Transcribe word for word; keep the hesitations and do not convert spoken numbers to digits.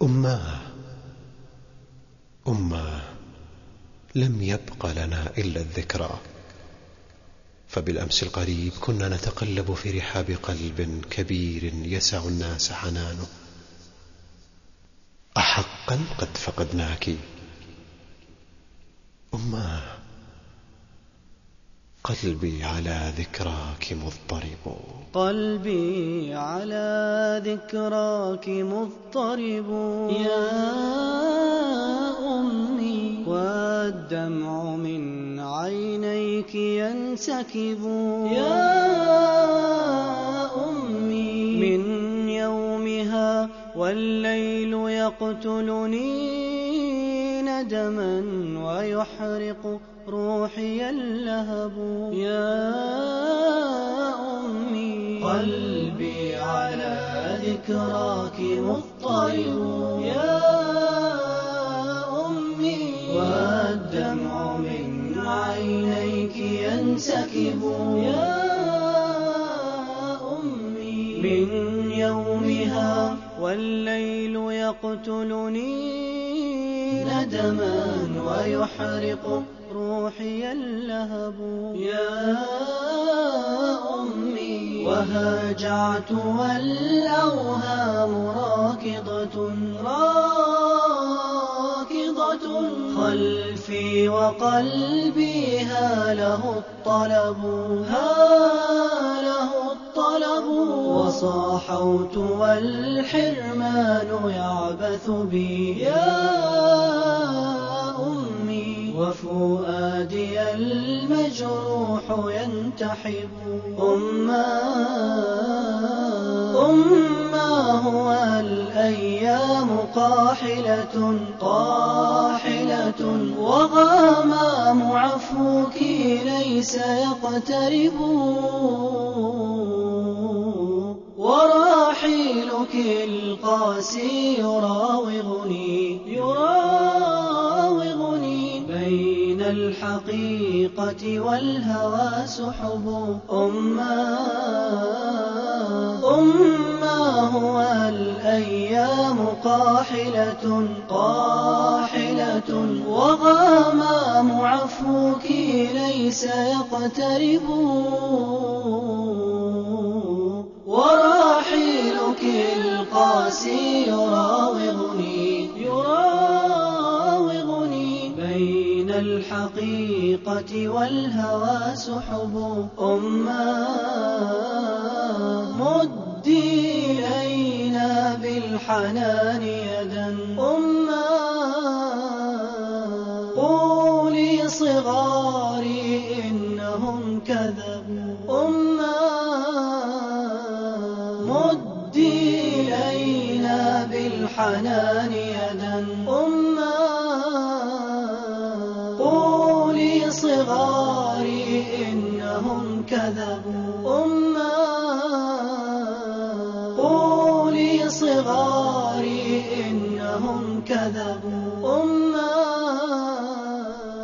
أماه أماه لم يبق لنا إلا الذكرى، فبالأمس القريب كنا نتقلب في رحاب قلب كبير يسع الناس حنانه. أحقا قد فقدناك أماه، قلبي على ذكراك مضطرب. قلبي على ذكراك مضطرب يا أمي، والدمع من عينيك ينسكب يا أمي. من يومها والليل يقتلني ندما ويحرق روحي اللهب يا أمي. قلبي على ذكراك مضطرب يا أمي، والدمع من عينيك ينسكب يا أمي. من يومها والليل يقتلني ندما ويحرق روحي اللهب يا أمي. وهاجعت والأوهام راكضة راكضة خلفي، وقلبي هاله الطلب هاله الطلب. وصاحوت والحرمان يعبث بي يا أمي، وفؤادي المجروح ينتحب. أماه أماه والأيام قاحلة قاحلة، وغمام عفوك ليس يقترب، ورحيلك القاسي يراوغني يراوغني بين الحقيقة والهوى سحب. أماه أماه والأيام قاحلة قاحلة، وغمام عفوك ليس يقترب، ورحيلك القاسي يراوغني يراوغني بين الحقيقة والهوى سحب. أماه مدي إلينا بالحنان يدا. أماه قولي صغاري إنهم كذبوا. أماه مدي إلينا بالحنان يدا. أماه قولي صغاري إنهم كذبوا. أماه قولي صغاري إنهم كذبوا. أماه